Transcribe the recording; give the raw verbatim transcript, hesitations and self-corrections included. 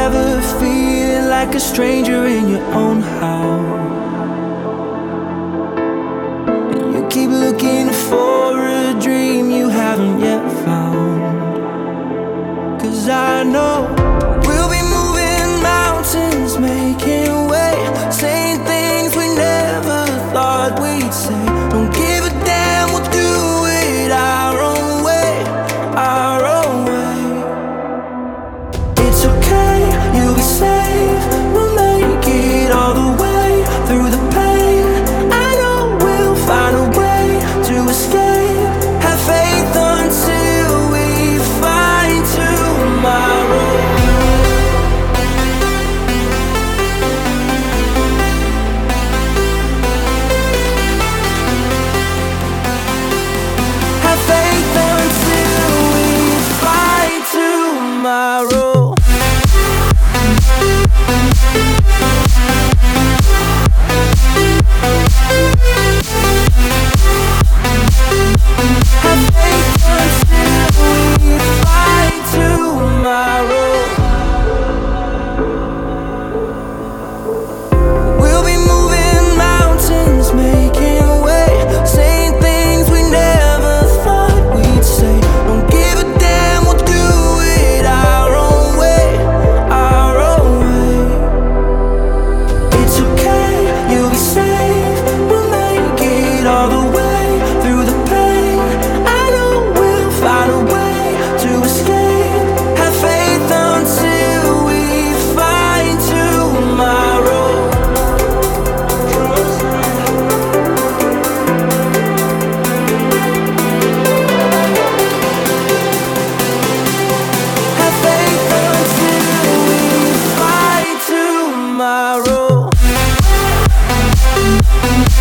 never feeling like a stranger in your own house. And you keep looking for a dream you haven't yet found. 'Cause I know we'll be moving mountains, making way, saying things we never thought we'd say. Don't give a damn, we'll do it our own way, our own way. It's okay, you'll be safe, we'll make it all the way through the pain. I know we'll find a way to escape. Have faith until we find tomorrow. Have faith until we find tomorrow. Have faith until we find tomorrow. We'll be moving mountains, making way, saying things we never thought we'd say. Don't give a damn, we'll do it our own way, our own way. It's okay, you'll be safe, we'll make it all the way through the pain. I know we'll find a way to escape. Have faith until we find tomorrow. Have faith until we find tomorrow.